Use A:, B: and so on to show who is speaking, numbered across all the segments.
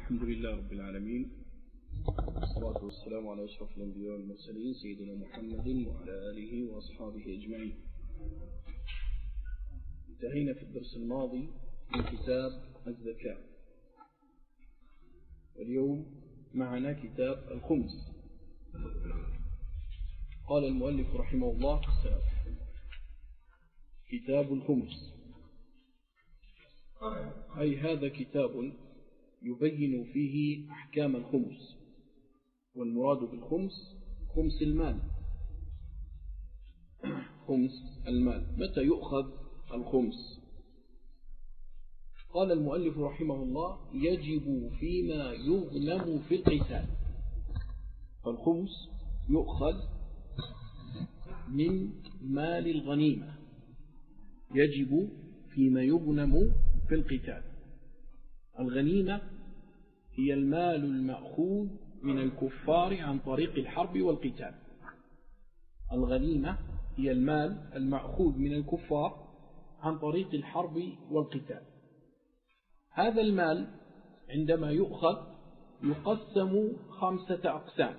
A: الحمد لله رب العالمين، والصلاة والسلام على أشرف الأنبياء والمرسلين سيدنا محمد وعلى آله وأصحابه أجمعين. انتهينا في الدرس الماضي من كتاب الزكاة، واليوم معنا كتاب الخمس. قال المؤلف رحمه الله كتاب الخمس، أي هذا كتاب يبين فيه أحكام الخمس، والمراد بالخمس خمس المال. خمس المال، متى يؤخذ الخمس؟ قال المؤلف رحمه الله: يجب فيما يغنم في القتال. فالخمس يؤخذ من مال الغنيمة، يجب فيما يغنم في القتال. الغنيمة هي المال المأخوذ من الكفار عن طريق الحرب والقتال. الغنيمة هي المال المأخوذ من الكفار عن طريق الحرب والقتال. هذا المال عندما يؤخذ يقسم 5 أقسام.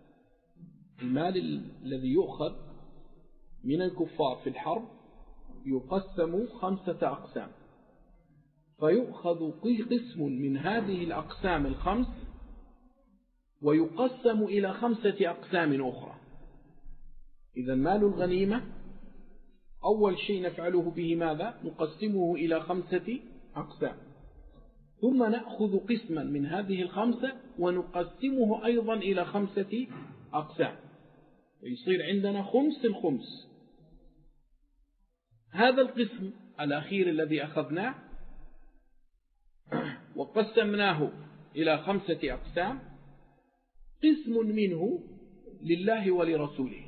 A: المال الذي يؤخذ من الكفار في الحرب يقسم 5 أقسام، فيؤخذ قسم من هذه الأقسام 5 ويقسم إلى 5 أقسام أخرى. إذا مال الغنيمة أول شيء نفعله به ماذا؟ نقسمه إلى 5 أقسام، ثم نأخذ قسما من هذه 5 ونقسمه أيضا إلى 5 أقسام، ويصير عندنا خمس الخمس. هذا القسم الأخير الذي أخذناه وقسمناه إلى 5 أقسام، قسم منه لله ولرسوله،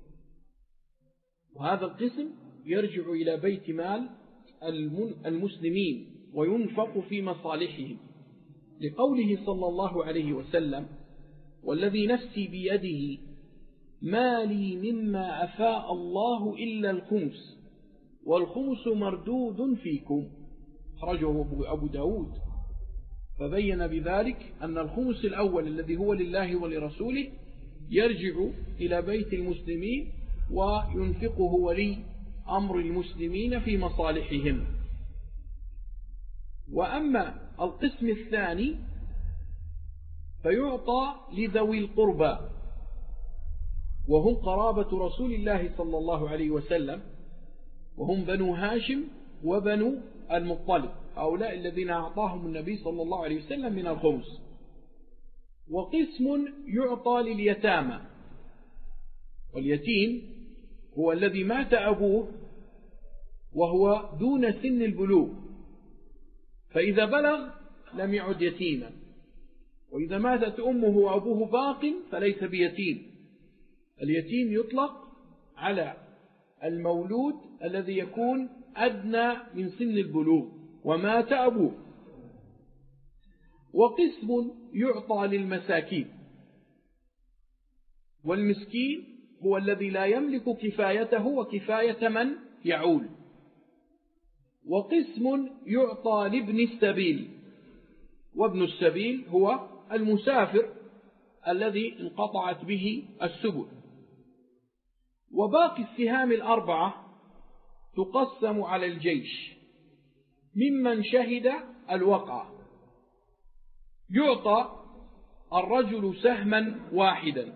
A: وهذا القسم يرجع إلى بيت مال المسلمين وينفق في مصالحهم، لقوله صلى الله عليه وسلم: والذي نفسي بيده ما لي مما أفاء الله إلا الخمس، والخمس مردود فيكم. أخرجه أبو داود، فبين بذلك أن الخمس الأول الذي هو لله ولرسوله يرجع إلى بيت المسلمين وينفقه ولي أمر المسلمين في مصالحهم. وأما القسم الثاني فيعطى لذوي القربى، وهم قرابة رسول الله صلى الله عليه وسلم، وهم بنو هاشم وبنو المطلب، هؤلاء الذين أعطاهم النبي صلى الله عليه وسلم من الخمس. وقسم يعطى لليتامى، واليتيم هو الذي مات أبوه وهو دون سن البلوغ، فإذا بلغ لم يعد يتيما، وإذا ماتت أمه وأبوه باق فليس بيتيم. اليتيم يطلق على المولود الذي يكون أدنى من سن البلوغ ومات أبوه. وقسم يعطى للمساكين، والمسكين هو الذي لا يملك كفايته وكفاية من يعول. وقسم يعطى لابن السبيل، وابن السبيل هو المسافر الذي انقطعت به السبل. وباقي السهام 4 تقسم على الجيش ممن شهد الوقعة. يعطى الرجل سهما واحدا،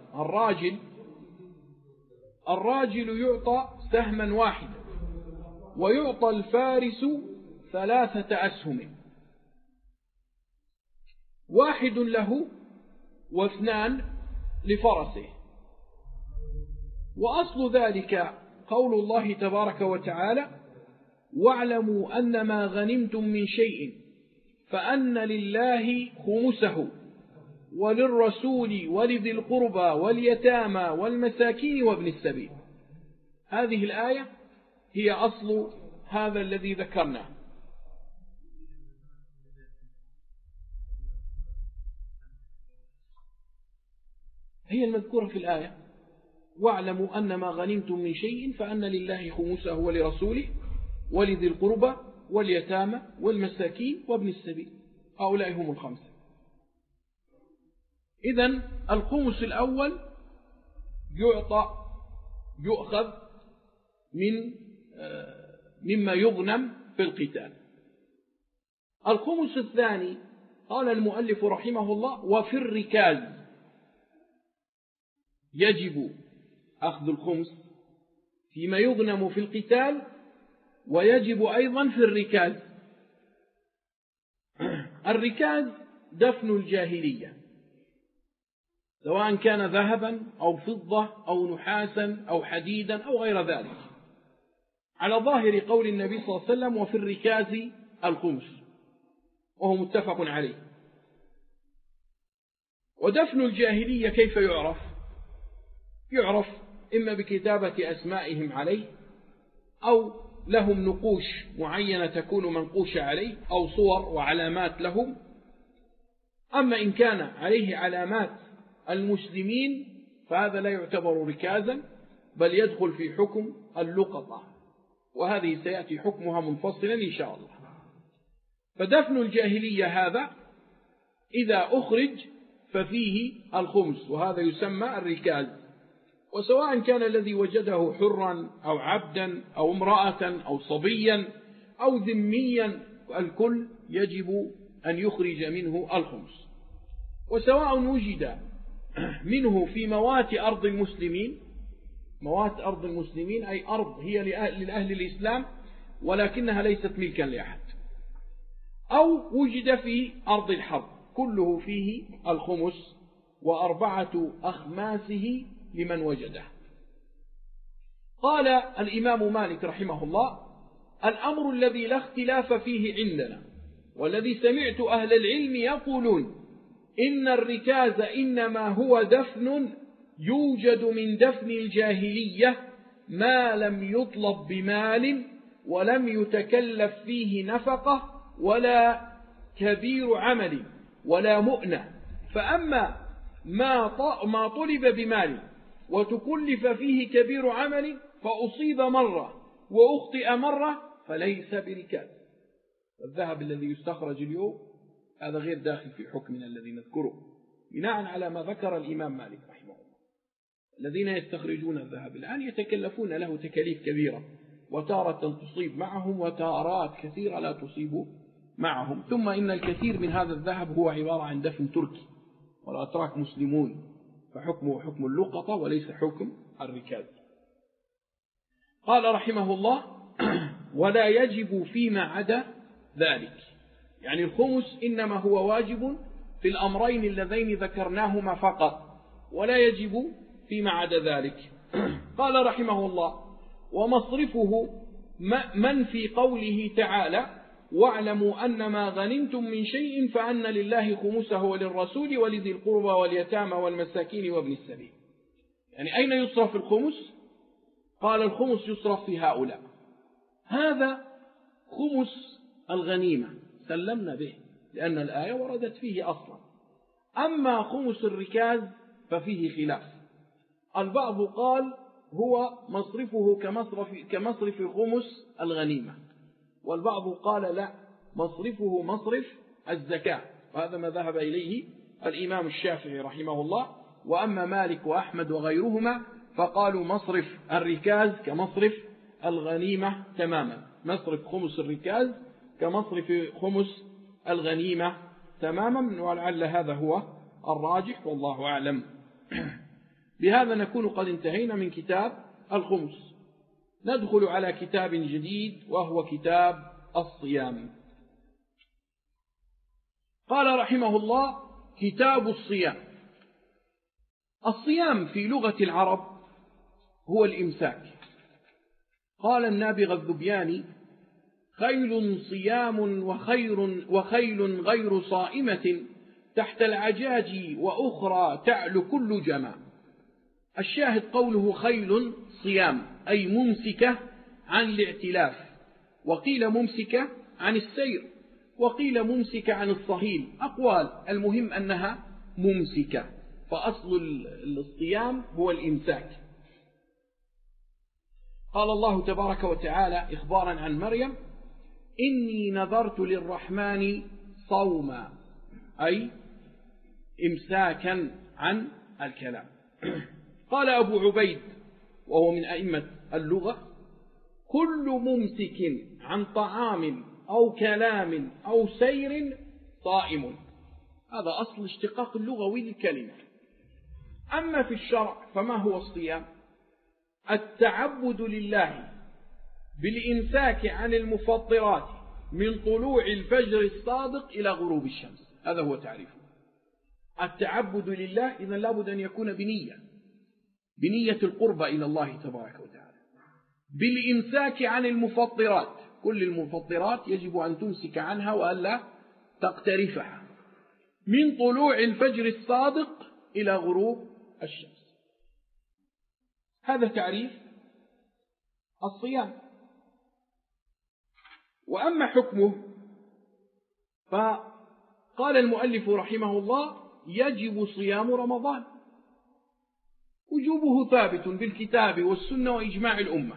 A: الراجل يعطى سهما واحدا، ويعطى الفارس 3 أسهم، 1 له و2 لفرسه. وأصل ذلك قول الله تبارك وتعالى: واعلموا أن ما غنمتم من شيء فأن لله خمسه وللرسول ولذي القربى واليتامى والمساكين وابن السبيل. هذه الآية هي أصل هذا الذي ذكرناه. هي المذكورة في الآية: واعلموا أن ما غنمتم من شيء فأن لله خمسه ولرسوله ولذي القربى واليتامى والمساكين وابن السبيل. هؤلاء هم 5. إذن الخمس الأول يؤخذ مما يغنم في القتال. الخمس الثاني قال المؤلف رحمه الله: وفي الركاز، يجب أخذ الخمس فيما يغنم في القتال، ويجب أيضا في الركاز. الركاز دفن الجاهلية، سواء كان ذهبا أو فضة أو نحاسا أو حديدا أو غير ذلك، على ظاهر قول النبي صلى الله عليه وسلم: وفي الركاز الخمس، وهو متفق عليه. ودفن الجاهلية كيف يعرف؟ يعرف إما بكتابة أسمائهم عليه، أو لهم نقوش معينة تكون منقوشة عليه، أو صور وعلامات لهم. أما إن كان عليه علامات المسلمين فهذا لا يعتبر ركازا، بل يدخل في حكم اللقطة، وهذه سيأتي حكمها منفصلا إن شاء الله. فدفن الجاهلية هذا إذا أخرج ففيه الخمس، وهذا يسمى الركاز. وسواء كان الذي وجده حرا أو عبدا أو امرأة أو صبيا أو ذميا، الكل يجب أن يخرج منه الخمس. وسواء وجد منه في موات أرض المسلمين، موات أرض المسلمين أي أرض هي لأهل الإسلام ولكنها ليست ملكا لأحد، أو وجد في أرض الحرب، كله فيه الخمس، وأربعة أخماسه لمن وجده. قال الإمام مالك رحمه الله: الأمر الذي لا اختلاف فيه عندنا، والذي سمعت أهل العلم يقولون إن الركاز إنما هو دفن يوجد من دفن الجاهلية ما لم يطلب بمال، ولم يتكلف فيه نفقة ولا كبير عمل ولا مؤنة. فأما ما طلب بمال وتكلف فيه كبير عمل فأصيب مرة وأخطئ مرة فليس بركاز. الذهب الذي يستخرج اليوم هذا غير داخل في حكمنا الذي نذكره، بناء على ما ذكر الإمام مالك رحمه الله. الذين يستخرجون الذهب الآن يتكلفون له تكاليف كبيرة، وتارة تصيب معهم وتارات كثيرة لا تصيب معهم. ثم إن الكثير من هذا الذهب هو عبارة عن دفن تركي، والأتراك مسلمون، فحكمه حكم اللقطة وليس حكم الركاز. قال رحمه الله: ولا يجب فيما عدا ذلك، يعني الخمس إنما هو واجب في الأمرين اللذين ذكرناهما فقط، ولا يجب فيما عدا ذلك. قال رحمه الله: ومصرفه من في قوله تعالى: واعلموا أن ما غنمتم من شيء فأن لله خمسه وللرسول ولذي القربى واليتامى والمساكين وابن السبيل. يعني أين يصرف الخمس؟ قال: الخمس يصرف في هؤلاء. هذا خمس الغنيمة سلمنا به لأن الآية وردت فيه أصلا. أما خمس الركاز ففيه خلاف، البعض قال هو مصرفه كمصرف خمس الغنيمة، والبعض قال لا، مصرفه مصرف الزكاة، وهذا ما ذهب إليه الإمام الشافعي رحمه الله. وأما مالك وأحمد وغيرهما فقالوا مصرف الركاز كمصرف الغنيمة تماما، مصرف خمس الركاز كمصرف خمس الغنيمة تماما، ولعل هذا هو الراجح والله أعلم. بهذا نكون قد انتهينا من كتاب الخمس. ندخل على كتاب جديد وهو كتاب الصيام. قال رحمه الله: كتاب الصيام. الصيام في لغة العرب هو الإمساك. قال النابغة الذبياني: خيل صيام وخيل غير صائمة تحت العجاج وأخرى تعل كل جمع. الشاهد قوله خيل صيام أي ممسكة عن الاعتلاف، وقيل ممسكة عن السير، وقيل ممسكة عن الصهيل، أقوال، المهم أنها ممسكة، فأصل الصيام هو الإمساك. قال الله تبارك وتعالى إخبارا عن مريم: إني نذرت للرحمن صوما، أي إمساكا عن الكلام. قال أبو عبيد وهو من أئمة اللغة: كل ممسك عن طعام أو كلام أو سير صائم. هذا أصل اشتقاق اللغوي للكلمة. أما في الشرع فما هو الصيام؟ التعبد لله بالإمساك عن المفطرات من طلوع الفجر الصادق إلى غروب الشمس. هذا هو تعريفه. التعبد لله إذن لابد أن يكون بنية القربة إلى الله تبارك وتعالى، بالإمساك عن المفطرات. كل المفطرات يجب أن تمسك عنها وألا تقترفها من طلوع الفجر الصادق إلى غروب الشمس. هذا تعريف الصيام. وأما حكمه فقال المؤلف رحمه الله: يجب صيام رمضان، وجوبه ثابت بالكتاب والسنة وإجماع الأمة.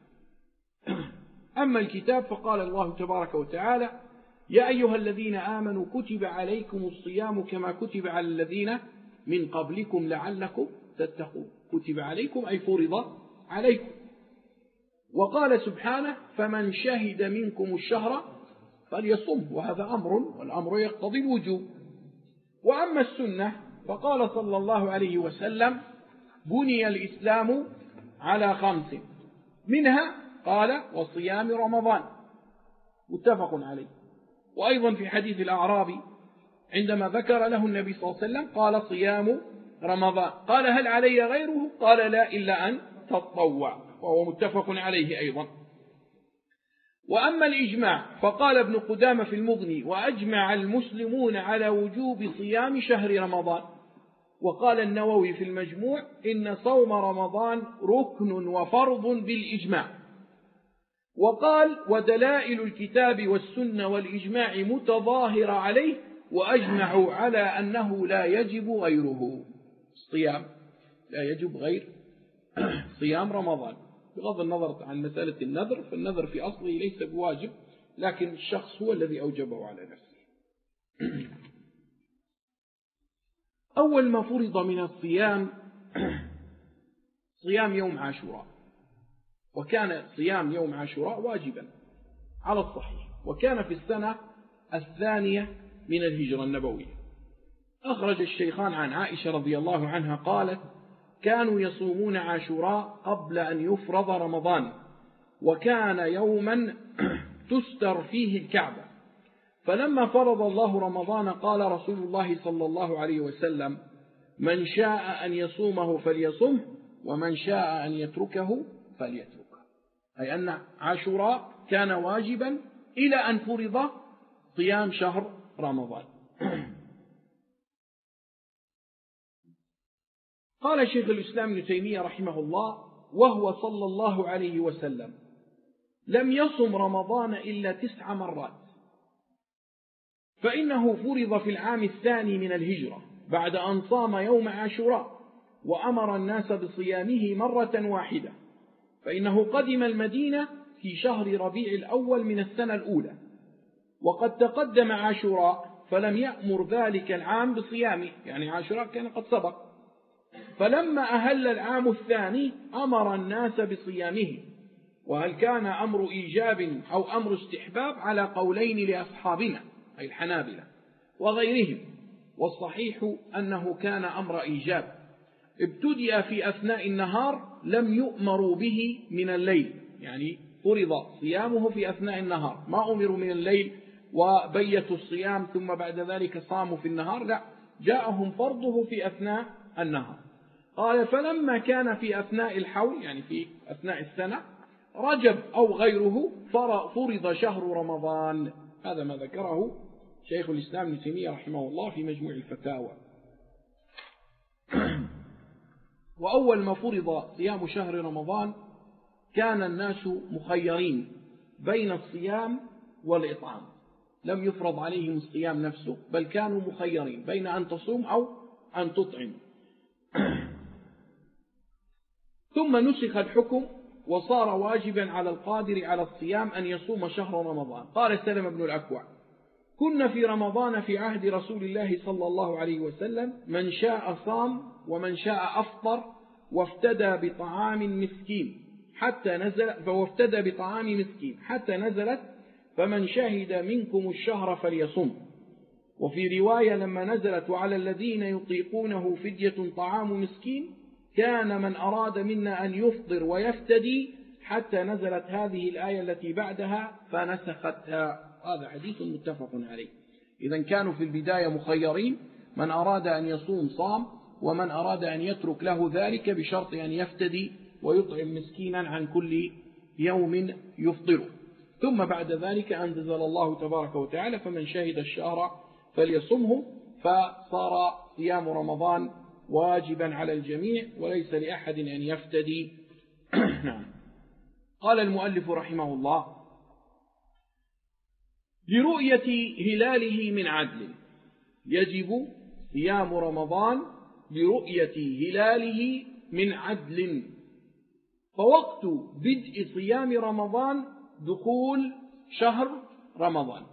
A: أما الكتاب فقال الله تبارك وتعالى: يا أيها الذين آمنوا كتب عليكم الصيام كما كتب على الذين من قبلكم لعلكم تتقون. كتب عليكم أي فرض عليكم. وقال سبحانه: فمن شهد منكم الشهر فليصم، وهذا أمر، والأمر يقتضي الوجوب. وأما السنة فقال صلى الله عليه وسلم: بني الإسلام على 5، منها قال: وصيام رمضان، متفق عليه. وأيضا في حديث الأعرابي عندما ذكر له النبي صلى الله عليه وسلم قال: صيام رمضان، قال: هل علي غيره؟ قال: لا، إلا أن تطوع، وهو متفق عليه أيضا. وأما الإجماع فقال ابن قدامة في المغني: وأجمع المسلمون على وجوب صيام شهر رمضان. وقال النووي في المجموع: إن صوم رمضان ركن وفرض بالإجماع. وقال: ودلائل الكتاب والسنة والإجماع متظاهرة عليه، وأجمعوا على أنه لا يجب غيره. الصيام لا يجب غير صيام رمضان، بغض النظر عن مسألة النذر، فالنذر في أصله ليس بواجب، لكن الشخص هو الذي أوجبه على نفسه. أول ما فرض من الصيام صيام يوم عاشوراء، وكان صيام يوم عاشوراء واجبا على الصحيح، وكان في السنة 2 من الهجرة النبوية. أخرج الشيخان عن عائشة رضي الله عنها قالت: كانوا يصومون عاشوراء قبل أن يفرض رمضان، وكان يوما تستر فيه الكعبة، فلما فرض الله رمضان قال رسول الله صلى الله عليه وسلم: من شاء أن يصومه فليصمه، ومن شاء أن يتركه فليتركه. أي أن عاشوراء كان واجبا إلى أن فرض صيام شهر رمضان. قال شيخ الإسلام ابن تيمية رحمه الله: وهو صلى الله عليه وسلم لم يصم رمضان إلا 9 مرات، فإنه فرض في العام 2 من الهجرة بعد أن صام يوم عاشوراء، وأمر الناس بصيامه مرة واحدة، فإنه قدم المدينة في شهر ربيع الأول من السنة الأولى، وقد تقدم عاشوراء فلم يأمر ذلك العام بصيامه، يعني عاشوراء كان قد سبق، فلما أهل العام الثاني أمر الناس بصيامه. وهل كان أمر إيجاب أو أمر استحباب على قولين لأصحابنا أي الحنابلة وغيرهم، والصحيح أنه كان أمر إيجاب، ابتدأ في أثناء النهار لم يؤمروا به من الليل، يعني فرض صيامه في أثناء النهار، ما أمروا من الليل وبيتوا الصيام ثم بعد ذلك صاموا في النهار، لا، جاءهم فرضه في أثناء النهار. قال: فلما كان في أثناء الحول، يعني في أثناء السنة، رجب أو غيره، فرض شهر رمضان. هذا ما ذكره شيخ الإسلام ابن تيمية رحمه الله في مجموع الفتاوى. وأول ما فرض صيام شهر رمضان كان الناس مخيرين بين الصيام والإطعام، لم يفرض عليهم الصيام نفسه، بل كانوا مخيرين بين أن تصوم أو أن تطعم. ثم نسخ الحكم وصار واجبا على القادر على الصيام أن يصوم شهر رمضان. قال سلم بن الأكوع: كنا في رمضان في عهد رسول الله صلى الله عليه وسلم من شاء صام ومن شاء أفطر وافتدى بطعام مسكين حتى نزلت فمن شهد منكم الشهر فليصم. وفي رواية لما نزلت وعلى الذين يطيقونه فدية طعام مسكين كان من أراد منا أن يفطر ويفتدي حتى نزلت هذه الآية التي بعدها فنسختها. هذا حديث متفق عليه. إذن كانوا في البداية مخيرين، من أراد أن يصوم صام ومن أراد أن يترك له ذلك بشرط أن يفتدي ويطعم مسكينا عن كل يوم يفطره. ثم بعد ذلك أنزل الله تبارك وتعالى فمن شهد الشهر فليصمه، فصار صيام رمضان واجبا على الجميع وليس لأحد أن يفتدي. قال المؤلف رحمه الله: لرؤية هلاله من عدل، يجب صيام رمضان لرؤية هلاله من عدل. فوقت بدء صيام رمضان دخول شهر رمضان،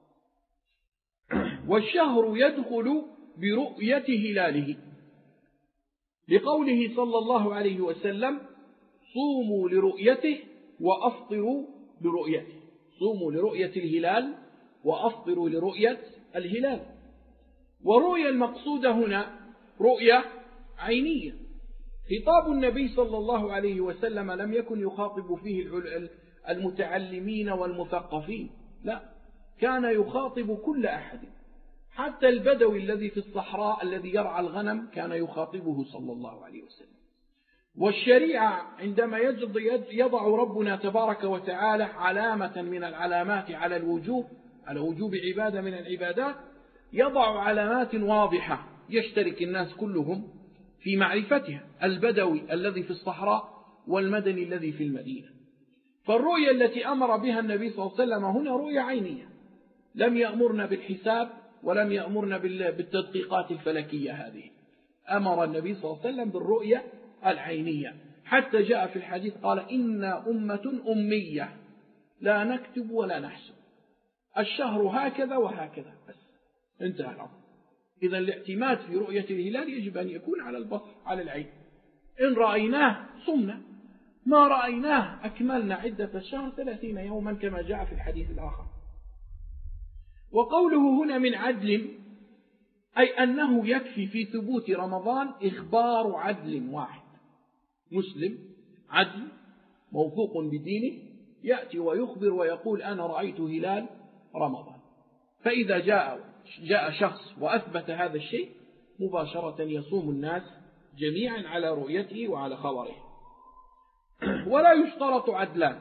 A: والشهر يدخل برؤية هلاله، لقوله صلى الله عليه وسلم: صوموا لرؤيته وأفطروا لرؤيته. صوموا لرؤية الهلال وأفطروا لرؤية الهلال. والرؤية المقصودة هنا رؤية عينية. خطاب النبي صلى الله عليه وسلم لم يكن يخاطب فيه المتعلمين والمثقفين، لا، كان يخاطب كل أحد، حتى البدوي الذي في الصحراء الذي يرعى الغنم كان يخاطبه صلى الله عليه وسلم. والشريعة عندما يضع ربنا تبارك وتعالى علامة من العلامات على وجوب عبادة من العبادات، يضع علامات واضحة يشترك الناس كلهم في معرفتها، البدوي الذي في الصحراء والمدني الذي في المدينة. فالرؤية التي أمر بها النبي صلى الله عليه وسلم هنا رؤية عينية، لم يأمرنا بالحساب ولم يأمرنا بالتدقيقات الفلكية هذه. أمر النبي صلى الله عليه وسلم بالرؤية العينية، حتى جاء في الحديث قال: إنا أمة أمية لا نكتب ولا نحسب، الشهر هكذا وهكذا، بس انتهى الأمر. إذا الاعتماد في رؤية الهلال يجب أن يكون على البصر، على العين. إن رأيناه صمنا، ما رأيناه أكملنا عدة الشهر 30 يوما كما جاء في الحديث الآخر. وقوله هنا من عدل، أي أنه يكفي في ثبوت رمضان إخبار عدل واحد، مسلم عدل موثوق بدينه يأتي ويخبر ويقول: أنا رأيت هلال رمضان. فإذا جاء شخص وأثبت هذا الشيء مباشرة يصوم الناس جميعا على رؤيته وعلى خبره. ولا يشترط عدلان،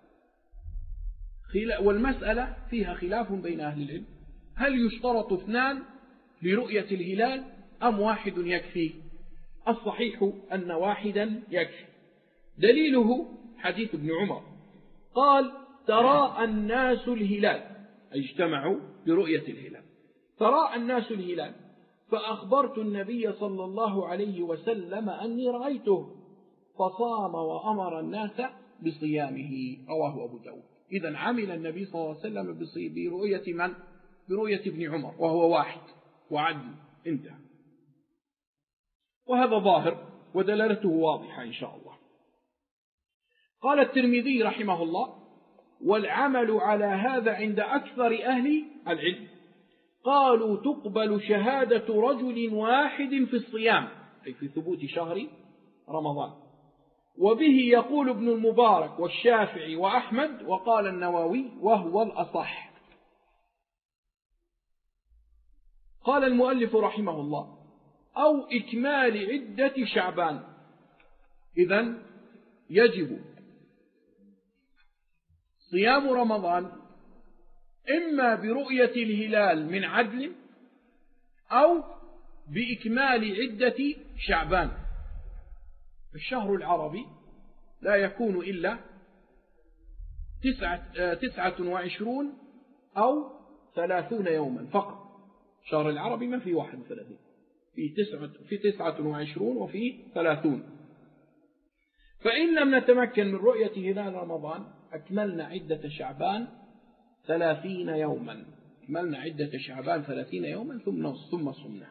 A: والمسألة فيها خلاف بين أهل العلم، هل يشترط 2 لرؤية الهلال أم 1 يكفي؟ الصحيح أن 1 يكفي. دليله حديث ابن عمر قال: تراءى الناس الهلال، أي اجتمعوا لرؤية الهلال، تراءى الناس الهلال، فأخبرت النبي صلى الله عليه وسلم أني رأيته، فصام وأمر الناس بصيامه. رواه أبو داود. إذن عمل النبي صلى الله عليه وسلم برؤية من؟ برؤية ابن عمر، وهو 1 وعدل، انتهى. وهذا ظاهر ودلالته واضحة إن شاء الله. قال الترمذي رحمه الله: والعمل على هذا عند أكثر أهل العلم، قالوا تقبل شهادة رجل واحد في الصيام، أي في ثبوت شهر رمضان. وبه يقول ابن المبارك والشافعي وأحمد، وقال النووي وهو الأصح. قال المؤلف رحمه الله: أو إكمال عدة شعبان. إذن يجب صيام رمضان إما برؤية الهلال من عدل أو بإكمال عدة شعبان. الشهر العربي لا يكون إلا 29 أو 30 يوما فقط. الشهر العربي ما فيه 31، في 29 وفي 30. فإن لم نتمكن من رؤية هلال رمضان أكملنا عدة شعبان 30 يوما، فأكملنا عدة شعبان 30 يوما ثم صمنا.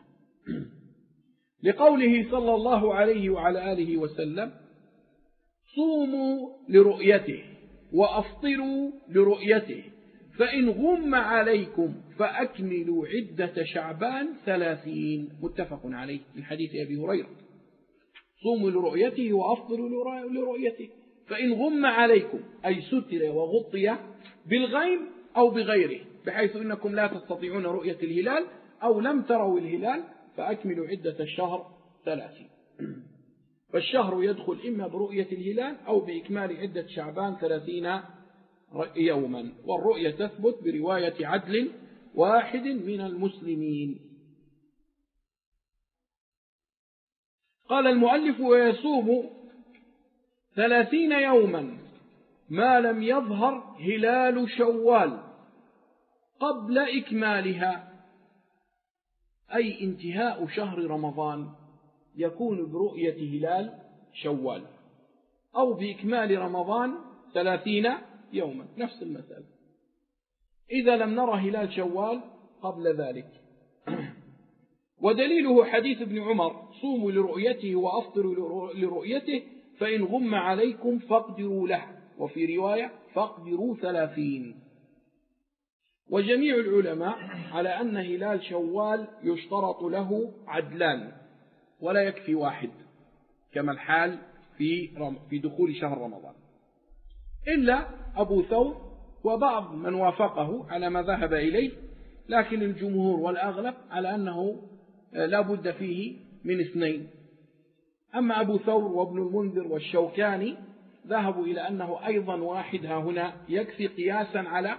A: لقوله صلى الله عليه وعلى آله وسلم: صوموا لرؤيته وأفطروا لرؤيته، فإن غم عليكم فأكملوا عدة شعبان 30. متفق عليه من حديث أبي هريرة: صوموا لرؤيته وأفطروا لرؤيته، فإن غم عليكم أي ستر وغطي بالغيم أو بغيره، بحيث إنكم لا تستطيعون رؤية الهلال أو لم تروا الهلال، فأكملوا عدة الشهر 30. فالشهر يدخل إما برؤية الهلال أو بإكمال عدة شعبان 30 يوما، والرؤية تثبت برواية عدل واحد من المسلمين. قال المؤلف: ويصوم 30 يوما ما لم يظهر هلال شوال قبل إكمالها، أي انتهاء شهر رمضان يكون برؤية هلال شوال أو بإكمال رمضان 30 يوما، نفس المسألة. إذا لم نرى هلال شوال قبل ذلك. ودليله حديث ابن عمر: صوموا لرؤيته وأفطروا لرؤيته، فإن غم عليكم فاقدروا له، وفي رواية فاقدروا 30. وجميع العلماء على أن هلال شوال يشترط له عدلان ولا يكفي واحد، كما الحال في دخول شهر رمضان، إلا أبو ثور وبعض من وافقه على ما ذهب إليه، لكن الجمهور والأغلب على أنه لا بد فيه من 2. أما أبو ثور وابن المنذر والشوكاني ذهبوا إلى أنه أيضا واحد هنا يكفي قياسا على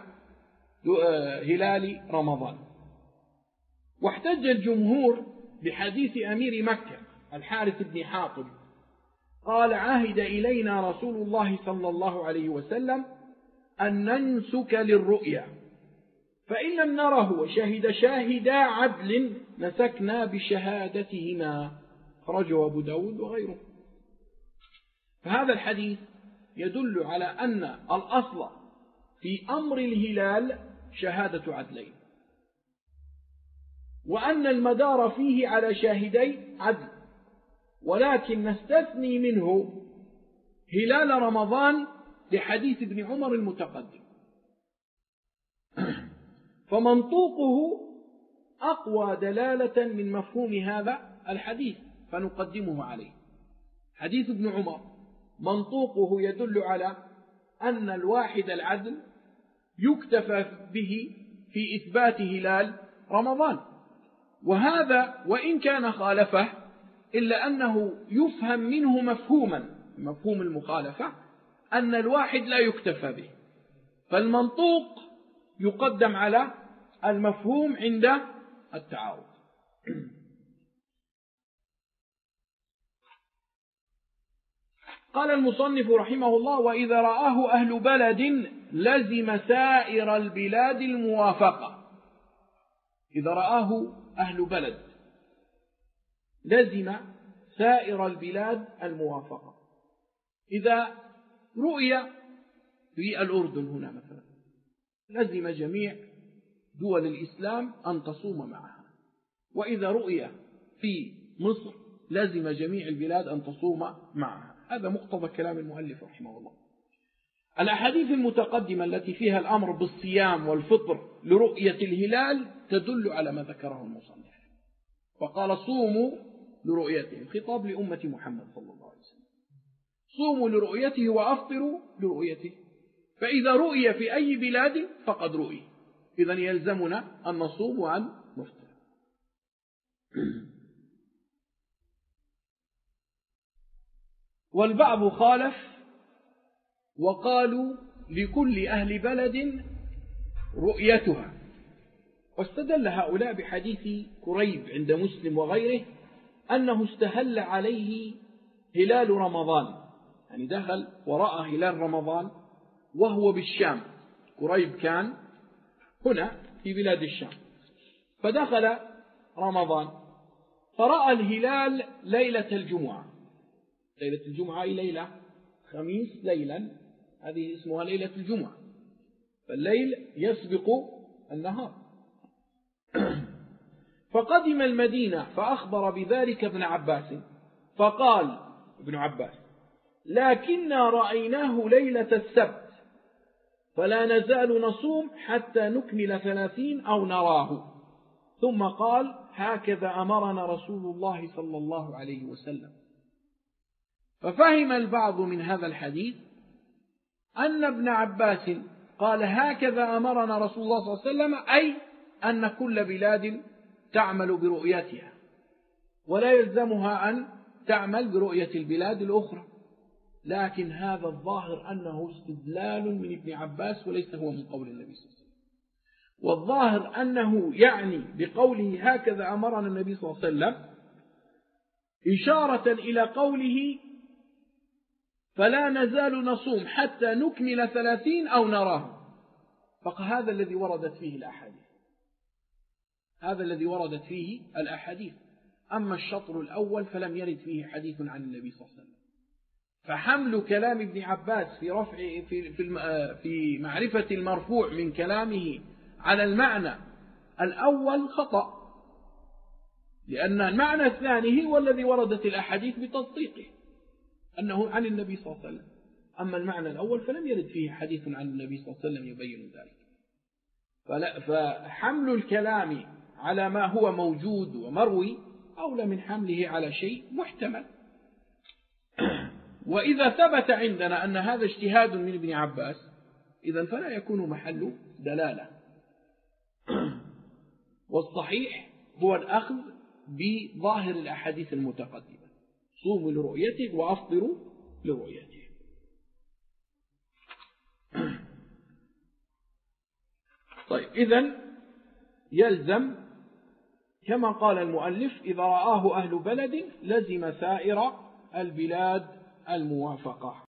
A: هلال رمضان. واحتج الجمهور بحديث أمير مكة الحارث بن حاطب قال: عاهد إلينا رسول الله صلى الله عليه وسلم أن ننسك للرؤيا، فإن لم نره وشهد شاهدا عدل نسكنا بشهادتهما، أخرجه أبو داود وغيره. فهذا الحديث يدل على أن الأصل في أمر الهلال شهادة عدلين، وأن المدار فيه على شاهدي عدل، ولكن نستثني منه هلال رمضان لحديث ابن عمر المتقدم، فمنطوقه أقوى دلالة من مفهوم هذا الحديث، فنقدمه عليه. حديث ابن عمر منطوقه يدل على أن الواحد العدل يكتفى به في إثبات هلال رمضان، وهذا وإن كان خالفه إلا أنه يفهم منه مفهوم المخالفة أن الواحد لا يكتفى به، فالمنطوق يقدم على المفهوم عند التعارض. قال المصنف رحمه الله: وإذا رآه أهل بلد لزم سائر البلاد الموافقة. إذا رآه أهل بلد لزم سائر البلاد الموافقة. إذا رؤي في الأردن هنا مثلا لزم جميع دول الإسلام أن تصوم معها، وإذا رؤي في مصر لزم جميع البلاد أن تصوم معها. هذا مقتضى كلام المؤلف رحمه الله. الأحاديث المتقدمة التي فيها الأمر بالصيام والفطر لرؤية الهلال تدل على ما ذكره المصنف، فقال: صوموا لرؤيته، خطاب لأمة محمد صلى الله عليه وسلم، صوموا لرؤيته وأفطروا لرؤيته، فإذا رؤي في أي بلاد فقد رؤي، إذن يلزمنا أن نصوم وأن نفطر. والبعض خالف وقالوا لكل أهل بلد رؤيتها، واستدل هؤلاء بحديث كريب عند مسلم وغيره أنه استهل عليه هلال رمضان، يعني دخل ورأى هلال رمضان وهو بالشام. كريب كان هنا في بلاد الشام، فدخل رمضان فرأى الهلال ليلة الجمعة. ليلة الجمعة أي ليلة خميس ليلا، هذه اسمها ليلة الجمعة، فالليل يسبق النهار، فقدم المدينة فأخبر بذلك ابن عباس، فقال ابن عباس: لكننا رأيناه ليلة السبت فلا نزال نصوم حتى نكمل 30 أو نراه. ثم قال: هكذا أمرنا رسول الله صلى الله عليه وسلم. ففهم البعض من هذا الحديث أن ابن عباس قال: هكذا أمرنا رسول الله صلى الله عليه وسلم، أي أن كل بلاد تعمل برؤيتها ولا يلزمها أن تعمل برؤية البلاد الأخرى. لكن هذا الظاهر أنه استدلال من ابن عباس وليس هو من قول النبي صلى الله عليه وسلم. والظاهر أنه يعني بقوله هكذا أمرنا النبي صلى الله عليه وسلم إشارة إلى قوله فلا نزال نصوم حتى نكمل 30 أو نراه. فهذا الذي وردت فيه الأحاديث، هذا الذي وردت فيه الأحاديث. أما الشطر الأول فلم يرد فيه حديث عن النبي صلى الله عليه وسلم. فحمل كلام ابن عباس في معرفة المرفوع من كلامه على المعنى الأول خطأ، لأن المعنى الثاني هو الذي وردت الأحاديث بتصديقه أنه عن النبي صلى الله عليه وسلم. أما المعنى الأول فلم يرد فيه حديث عن النبي صلى الله عليه وسلم يبين ذلك. فحمل الكلام على ما هو موجود ومروي أولى من حمله على شيء محتمل. وإذا ثبت عندنا أن هذا اجتهاد من ابن عباس إذن فلا يكون محل دلالة. والصحيح هو الأخذ بظاهر الأحاديث المتقدمة: صوموا لرؤيته وأفطروا لرؤيته. طيب، إذن يلزم كما قال المؤلف: إذا رآه أهل بلد لزم سائر البلاد الموافقة.